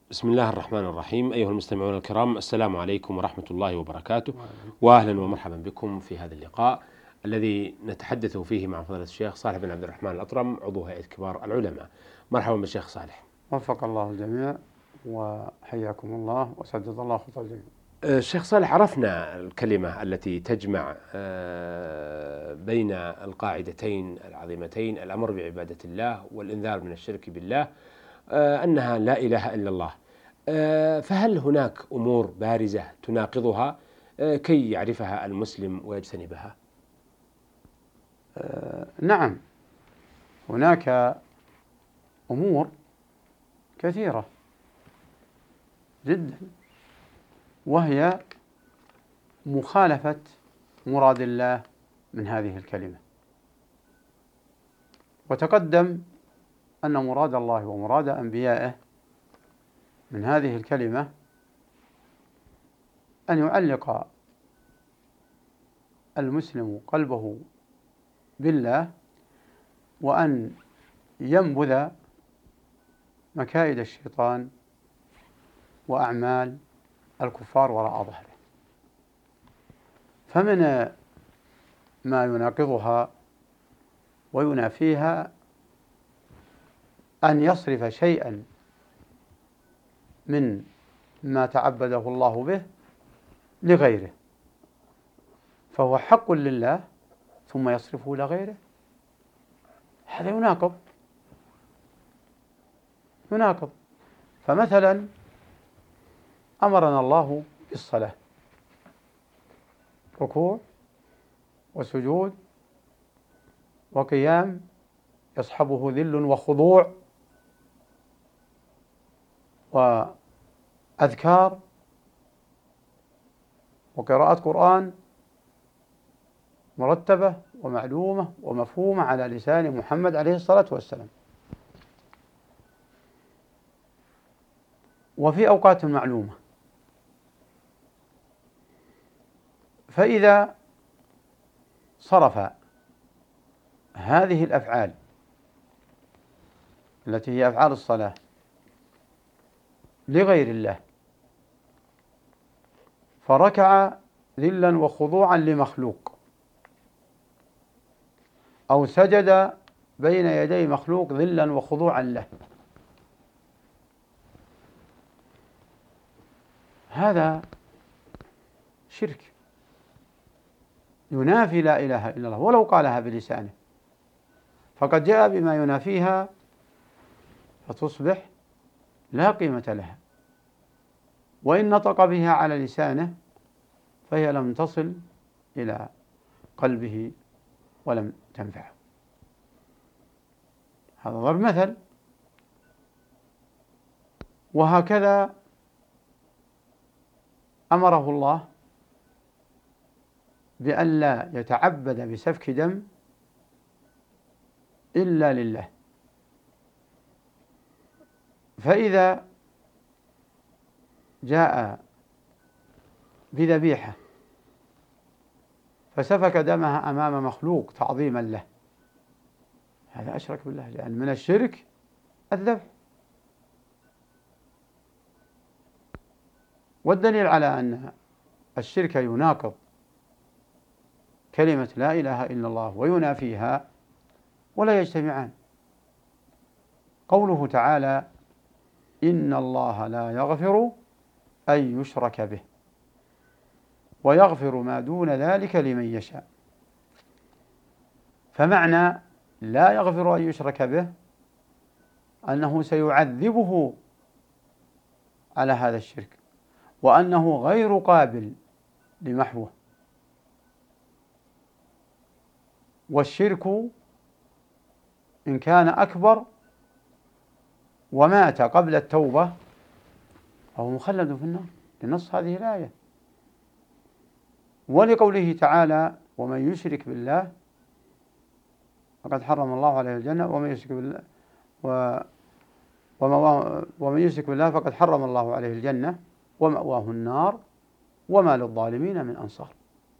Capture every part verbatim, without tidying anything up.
بسم الله الرحمن الرحيم. أيها المستمعون الكرام، السلام عليكم ورحمة الله وبركاته، وأهلا ومرحبا بكم في هذا اللقاء الذي نتحدث فيه مع فضيلة الشيخ صالح بن عبد الرحمن الأطرم، عضو هيئة كبار العلماء. مرحبا بالشيخ صالح. وفق الله الجميع وحياكم الله وسدد الله خطى الجميع. الشيخ صالح، عرفنا الكلمة التي تجمع بين القاعدتين العظيمتين، الأمر بعبادة الله والإنذار من الشرك بالله، أنها لا إله إلا الله. فهل هناك أمور بارزة تناقضها كي يعرفها المسلم ويجتنبها؟ نعم، هناك أمور كثيرة جدا وهي مخالفة مراد الله من هذه الكلمة. وتقدم أن مراد الله ومراد أنبيائه من هذه الكلمة أن يعلق المسلم قلبه بالله، وأن ينبذ مكائد الشيطان وأعمال الكفار وراء ظهره. فمن ما يناقضها وينافيها أن يصرف شيئا من ما تعبده الله به لغيره، فهو حق لله ثم يصرفه لغيره. هذا يناقض يناقض فمثلا أمرنا الله بالصلاة، ركوع وسجود وقيام يصحبه ذل وخضوع وأذكار وقراءة قرآن مرتبة ومعلومة ومفهومة على لسان محمد عليه الصلاة والسلام، وفي أوقات معلومة. فإذا صرف هذه الأفعال التي هي أفعال الصلاة لغير الله، فركع ذلا وخضوعا لمخلوق، أو سجد بين يدي مخلوق ذلا وخضوعا له، هذا شرك ينافي لا إله إلا الله ولو قالها بلسانه، فقد جاء بما ينافيها فتصبح لا قيمة لها، وإن نطق بها على لسانه فهي لم تصل إلى قلبه ولم تنفعه. هذا ضرب مثل. وهكذا أمره الله بأن لا يتعبد بسفك دم إلا لله، فإذا جاء بذبيحة فسفك دمها أمام مخلوق تعظيما له، هذا أشرك بالله، لأن من الشرك الذبح. والدليل على أن الشرك يناقض كلمة لا إله إلا الله وينافيها ولا يجتمعان قوله تعالى: إن الله لا يغفر أن يشرك به ويغفر ما دون ذلك لمن يشاء. فمعنى لا يغفر أن يشرك به أنه سيعذبه على هذا الشرك، وأنه غير قابل لمحوه. والشرك إن كان أكبر ومات قبل التوبة فهو مخلد في النار لنص هذه الآية، ولقوله تعالى: ومن يشرك بالله فقد حرم الله عليه الجنة ومن يشرك بالله و ومن يشرك بالله فقد حرم الله عليه الجنة ومأواه النار وما للظالمين من أنصار.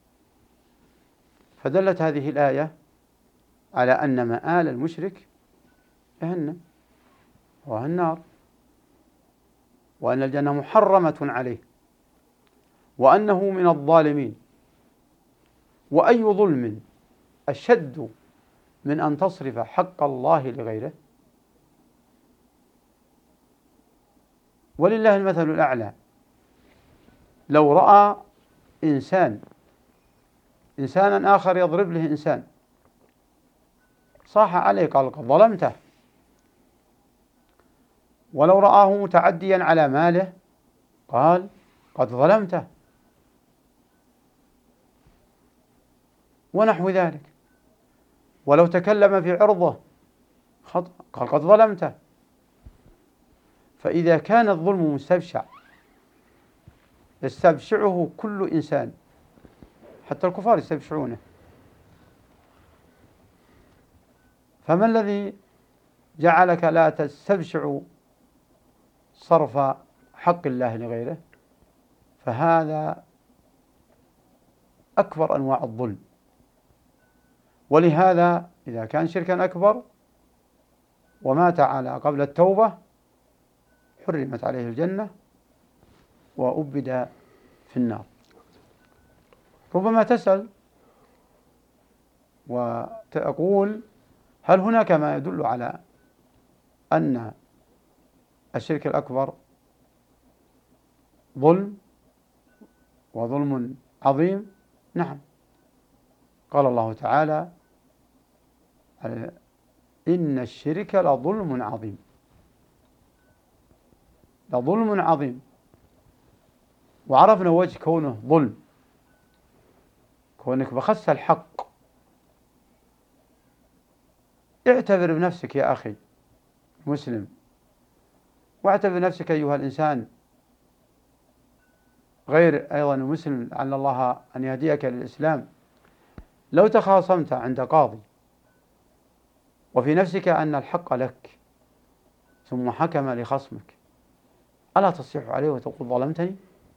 فدلت هذه الآية على أن مآل المشرك جهنم وهي النار. وأن الجنة محرمة عليه، وأنه من الظالمين. وأي ظلم أشد من أن تصرف حق الله لغيره؟ ولله المثل الأعلى. لو رأى إنسان إنسانا آخر يضرب له إنسان، صاح عليه قال قد ظلمته. ولو رآه متعديا على ماله قال قد ظلمته، ونحو ذلك. ولو تكلم في عرضه خطأ قال قد ظلمته. فإذا كان الظلم مستبشع يستبشعه كل إنسان، حتى الكفار يستبشعونه، فما الذي جعلك لا تستبشع صرف حق الله لغيره؟ فهذا أكبر أنواع الظلم. ولهذا إذا كان شركا أكبر ومات على قبل التوبة حرمت عليه الجنة وأبد في النار. ربما تسأل وتقول هل هناك ما يدل على أن الشرك الأكبر ظلم وظلم عظيم؟ نعم، قال الله تعالى إن الشرك لظلم عظيم، لظلم عظيم. وعرفنا وجه كونه ظلم، كونك بخس الحق. اعتبر بنفسك يا أخي مسلم، واعتبر نفسك أيها الإنسان غير أيضا مسلم لعل الله أن يهديك للإسلام. لو تخاصمت عند قاضي وفي نفسك أن الحق لك ثم حكم لخصمك، ألا تصيح عليه وتقول ظلمتني؟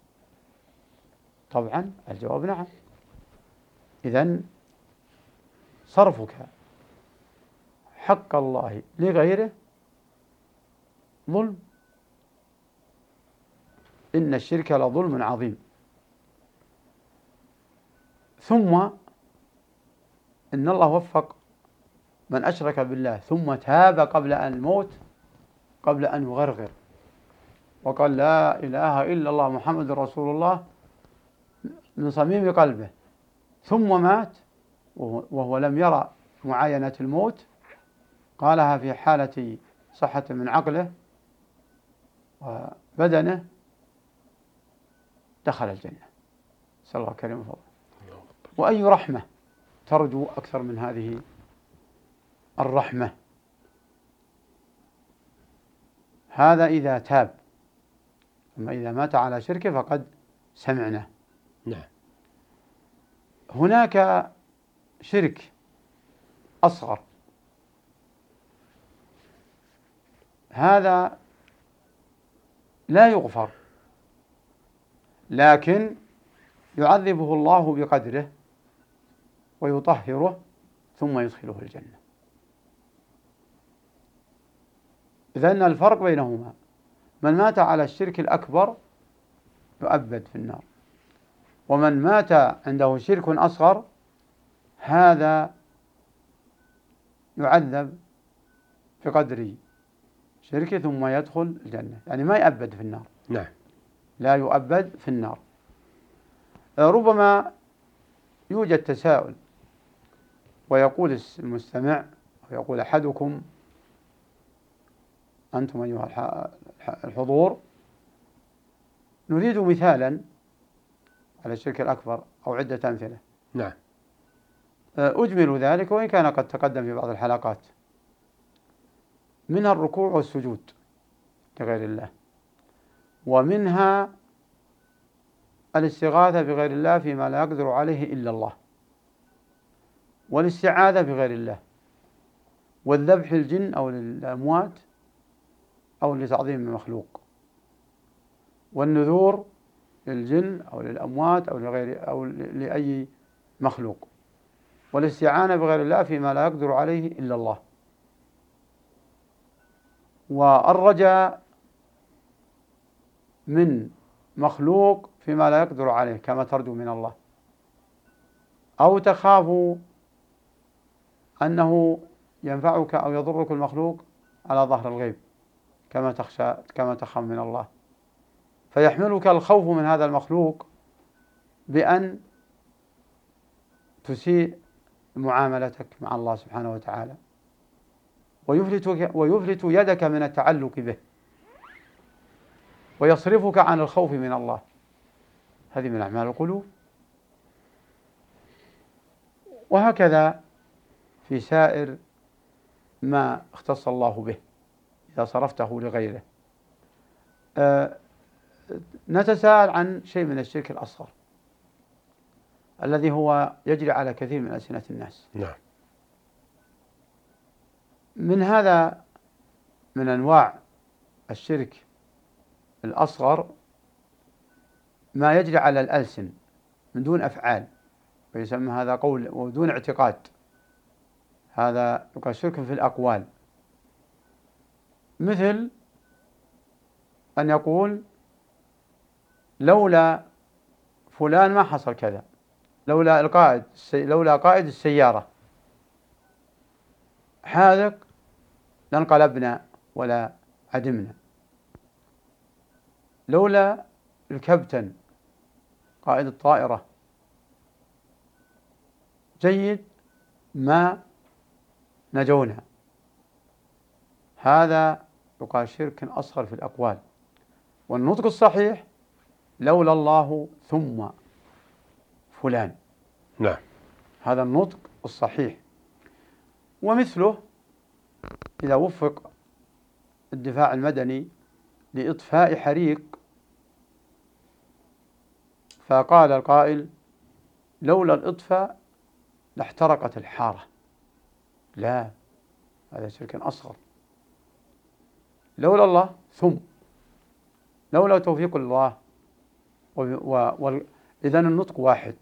طبعا الجواب نعم. إذن صرفك حق الله لغيره ظلم. إن الشرك لظلم عظيم. ثم إن الله وفق من أشرك بالله ثم تاب قبل أن الموت، قبل أن يغرغر وقال لا إله إلا الله محمد رسول الله من صميم قلبه، ثم مات وهو لم يرى معاينة الموت، قالها في حالة صحة من عقله وبدنه، دخل الجنة. نسأل الله كريم وفضل. وأي رحمة ترجو أكثر من هذه الرحمة؟ هذا إذا تاب. أما إذا مات على شركه فقد سمعنا. نعم. هناك شرك أصغر، هذا لا يغفر، لكن يعذبه الله بقدره ويطهره ثم يدخله الجنة. إذن الفرق بينهما، من مات على الشرك الأكبر يؤبد في النار، ومن مات عنده شرك أصغر هذا يعذب بقدر شركه ثم يدخل الجنة، يعني ما يؤبد في النار. نعم. لا يؤبد في النار. ربما يوجد تساؤل ويقول المستمع ويقول أحدكم أنتم أيها الحضور نريد مثالا على الشرك الأكبر أو عدة أمثلة. نعم. أجمل ذلك وإن كان قد تقدم في بعض الحلقات، منها الركوع والسجود لغير الله، ومنها الاستغاثة بغير الله فيما لا يقدر عليه إلا الله، والاستعاذة بغير الله، والذبح للجن أو للأموات أو لتعظيم المخلوق، والنذور للجن أو للأموات أو لغير أو لأي مخلوق، والاستعانة بغير الله فيما لا يقدر عليه إلا الله، والرجاء من مخلوق فيما لا يقدر عليه كما ترجو من الله، أو تخاف أنه ينفعك أو يضرك المخلوق على ظهر الغيب كما تخشى كما تخاف من الله، فيحملك الخوف من هذا المخلوق بأن تسيء معاملتك مع الله سبحانه وتعالى، ويفلت ويفلت يدك من التعلق به، ويصرفك عن الخوف من الله. هذه من أعمال القلوب. وهكذا في سائر ما اختص الله به إذا صرفته لغيره. أه نتساءل عن شيء من الشرك الأصغر الذي هو يجري على كثير من ألسنة الناس. نعم. من هذا من أنواع الشرك الأصغر ما يجري على الألسن من دون أفعال، ويسمى هذا قول ودون اعتقاد، هذا يقال شرك في الأقوال، مثل أن يقول لولا فلان ما حصل كذا، لولا القائد لولا قائد السيارة حاذق لانقلبنا ولا عدمنا، لولا الكابتن قائد الطائرة جيد ما نجونا. هذا يقال شرك أصغر في الأقوال. والنطق الصحيح لولا الله ثم فلان. نعم. هذا النطق الصحيح. ومثله إذا وفق الدفاع المدني لإطفاء حريق فقال القائل لولا الإطفاء لاحترقت الحارة، لا، هذا شرك أصغر. لولا الله ثم، لولا توفيق الله، إذن النطق واحد،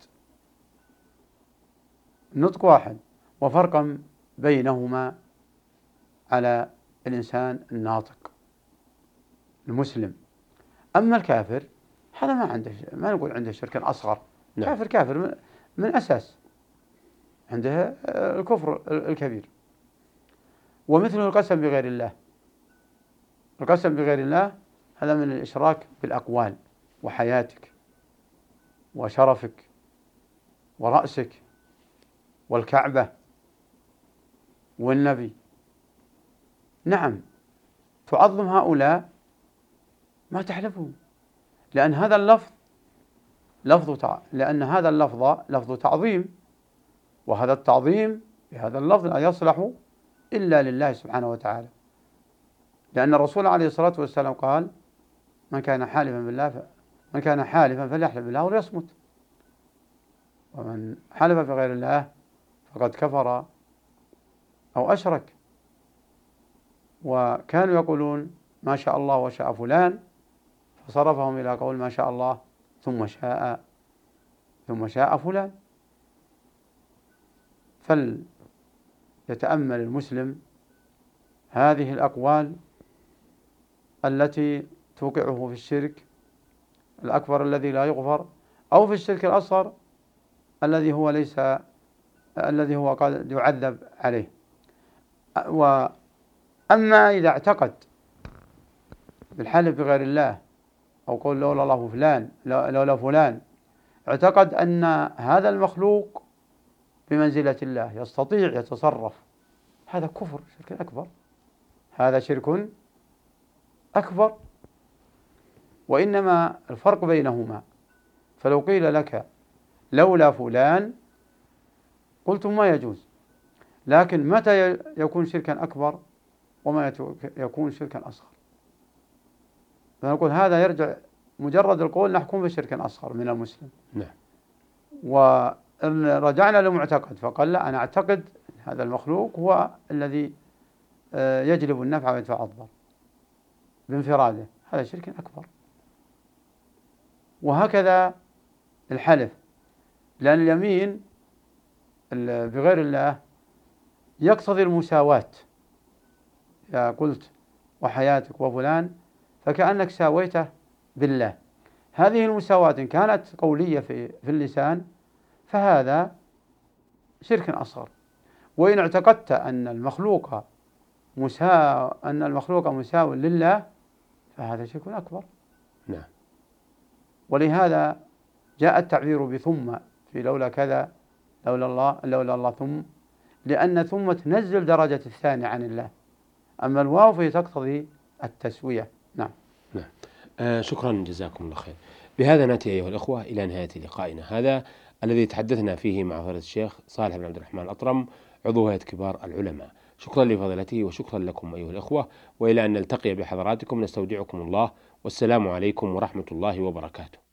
النطق واحد، وفرقا بينهما على الإنسان الناطق المسلم. أما الكافر هذا ما عنده، ما نقول عنده شرك أصغر. نعم. كافر كافر من, من أساس، عنده الكفر الكبير. ومثل القسم بغير الله، القسم بغير الله هذا من الإشراك بالأقوال وحياتك وشرفك ورأسك والكعبة والنبي. نعم، تعظم هؤلاء ما تحلفهم، لأن هذا اللفظ لفظ تع... لأن هذا اللفظ لفظ تعظيم، وهذا التعظيم بهذا اللفظ لا يصلح إلا لله سبحانه وتعالى، لأن الرسول عليه الصلاة والسلام قال من كان حالفا بالله ف... من كان حالفا فليحلف بالله وليصمت، ومن حلف بغير الله فقد كفر أو أشرك. وكانوا يقولون ما شاء الله وشاء فلان، فصرفهم إلى قول ما شاء الله ثم شاء ثم شاء فلان. فليتأمل المسلم هذه الأقوال التي توقعه في الشرك الأكبر الذي لا يغفر، أو في الشرك الأصغر الذي هو ليس الذي هو قد يعذب عليه. وأما إذا اعتقد بالحلف بغير الله أو قول لولا الله فلان لولا فلان، اعتقد أن هذا المخلوق بمنزلة الله يستطيع يتصرف، هذا كفر، شرك أكبر، هذا شرك أكبر. وإنما الفرق بينهما، فلو قيل لك لولا فلان قلتم ما يجوز، لكن متى يكون شركا أكبر وما يكون شركا أصغر؟ فنقول هذا يرجع مجرد القول نحكم بشرك أصغر من المسلم. نعم. وإن رجعنا لمعتقد فقال لا، أنا أعتقد هذا المخلوق هو الذي يجلب النفع ويدفع الضر بانفراده، هذا شرك أكبر. وهكذا الحلف، لأن اليمين بغير الله يقتضي المساواة. إذا قلت وحياتك وفلان فكأنك ساويته بالله. هذه المساواة إن كانت قولية في في اللسان فهذا شرك أصغر، وإن اعتقدت أن المخلوق مساو أن المخلوق مساو لله فهذا شرك أكبر. نعم. ولهذا جاء التعبير بثم في لولا كذا لولا الله لولا الله ثم، لأن ثم تنزل درجة الثاني عن الله، أما الواو فهي تقتضي التسوية. نعم. نعم. آه شكرا جزاكم الله خير. بهذا نأتي أيها الأخوة إلى نهاية لقائنا هذا الذي تحدثنا فيه مع فضيلة الشيخ صالح بن عبد الرحمن الأطرم عضو هيئة كبار العلماء. شكرا لفضيلته وشكرا لكم أيها الأخوة، وإلى أن نلتقي بحضراتكم نستودعكم الله، والسلام عليكم ورحمة الله وبركاته.